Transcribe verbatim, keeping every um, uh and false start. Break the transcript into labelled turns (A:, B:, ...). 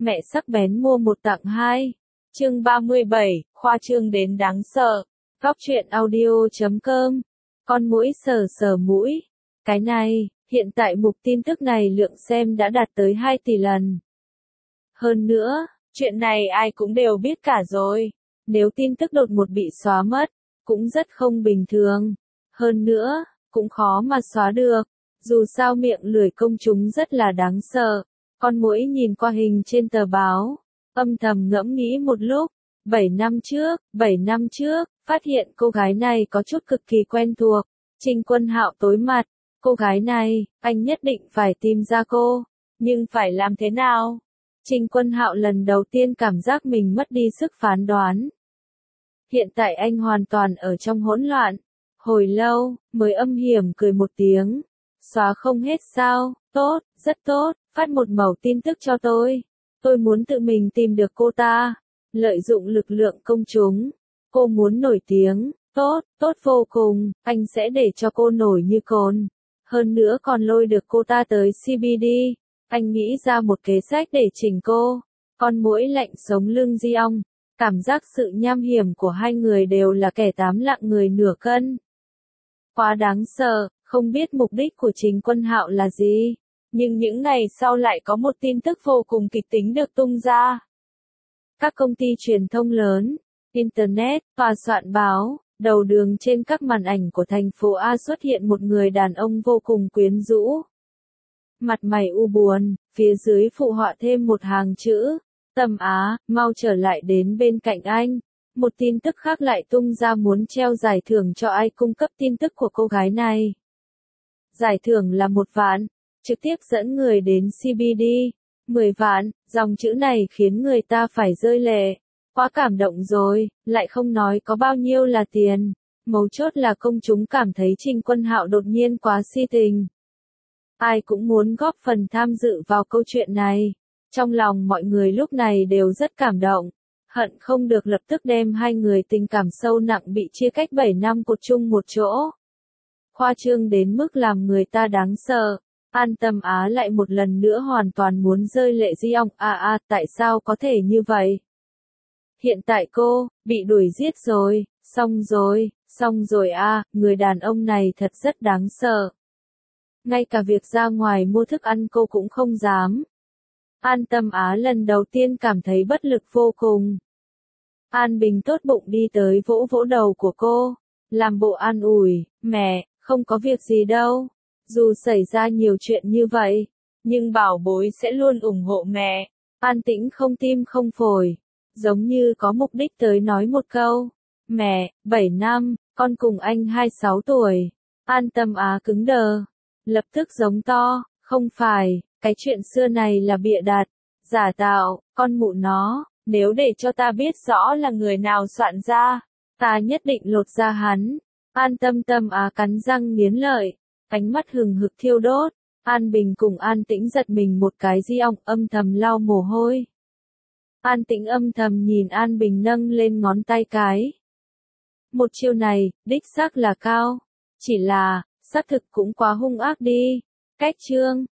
A: mẹ sắc bén mua một tặng hai. Chương ba mươi bảy, khoa trương đến đáng sợ. Góc truyện audio chấm com. Con muỗi sờ sờ mũi. Cái này, hiện tại mục tin tức này lượng xem đã đạt tới hai tỷ lần. Hơn nữa, chuyện này ai cũng đều biết cả rồi. Nếu tin tức đột ngột bị xóa mất, cũng rất không bình thường. Hơn nữa, cũng khó mà xóa được. Dù sao miệng lưỡi công chúng rất là đáng sợ. Con muỗi nhìn qua hình trên tờ báo, âm thầm ngẫm nghĩ một lúc. Bảy năm trước, bảy năm trước, phát hiện cô gái này có chút cực kỳ quen thuộc. Trình Quân Hạo tối mặt. Cô gái này, anh nhất định phải tìm ra cô. Nhưng phải làm thế nào? Trình Quân Hạo lần đầu tiên cảm giác mình mất đi sức phán đoán. Hiện tại anh hoàn toàn ở trong hỗn loạn. Hồi lâu, mới âm hiểm cười một tiếng. Xóa không hết sao? Tốt, rất tốt, phát một mẩu tin tức cho tôi. Tôi muốn tự mình tìm được cô ta. Lợi dụng lực lượng công chúng. Cô muốn nổi tiếng. Tốt, tốt vô cùng, anh sẽ để cho cô nổi như cồn. Hơn nữa còn lôi được cô ta tới xê bê đê. Anh nghĩ ra một kế sách để chỉnh cô. Con muỗi lạnh sống lưng di ong. Cảm giác sự nham hiểm của hai người đều là kẻ tám lạng người nửa cân. Quá đáng sợ, không biết mục đích của Trình Quân Hạo là gì. Nhưng những ngày sau lại có một tin tức vô cùng kịch tính được tung ra. Các công ty truyền thông lớn, Internet, tòa soạn báo, đầu đường trên các màn ảnh của thành phố A xuất hiện một người đàn ông vô cùng quyến rũ. Mặt mày u buồn, phía dưới phụ họa thêm một hàng chữ. Tâm Á, mau trở lại đến bên cạnh anh. Một tin tức khác lại tung ra muốn treo giải thưởng cho ai cung cấp tin tức của cô gái này. Giải thưởng là một vạn, trực tiếp dẫn người đến xê bê đê. Mười vạn, dòng chữ này khiến người ta phải rơi lệ. Quá cảm động rồi, lại không nói có bao nhiêu là tiền. Mấu chốt là công chúng cảm thấy Trình Quân Hạo đột nhiên quá si tình. Ai cũng muốn góp phần tham dự vào câu chuyện này. Trong lòng mọi người lúc này đều rất cảm động. Hận không được lập tức đem hai người tình cảm sâu nặng bị chia cách bảy năm cột chung một chỗ. Khoa trương đến mức làm người ta đáng sợ. An Tâm Á lại một lần nữa hoàn toàn muốn rơi lệ di ong. À à, tại sao có thể như vậy? Hiện tại cô, bị đuổi giết rồi, xong rồi, xong rồi à, người đàn ông này thật rất đáng sợ. Ngay cả việc ra ngoài mua thức ăn cô cũng không dám. An Tâm Á lần đầu tiên cảm thấy bất lực vô cùng. An Bình tốt bụng đi tới vỗ vỗ đầu của cô, làm bộ an ủi, mẹ, không có việc gì đâu. Dù xảy ra nhiều chuyện như vậy, nhưng bảo bối sẽ luôn ủng hộ mẹ. An Tĩnh không tim không phổi, giống như có mục đích tới nói một câu. Mẹ, bảy năm, con cùng anh hai mươi sáu tuổi. An Tâm Á cứng đờ, lập tức giống to, không phải, cái chuyện xưa này là bịa đặt, giả tạo, con mụ nó, nếu để cho ta biết rõ là người nào soạn ra, ta nhất định lột da hắn. An Tâm Tâm Á cắn răng nghiến lợi, ánh mắt hừng hực thiêu đốt. An Bình cùng An Tĩnh giật mình một cái di ong, âm thầm lau mồ hôi. An Tĩnh âm thầm nhìn An Bình nâng lên ngón tay cái. Một chiêu này, đích xác là cao. Chỉ là, xác thực cũng quá hung ác đi. Cách chương,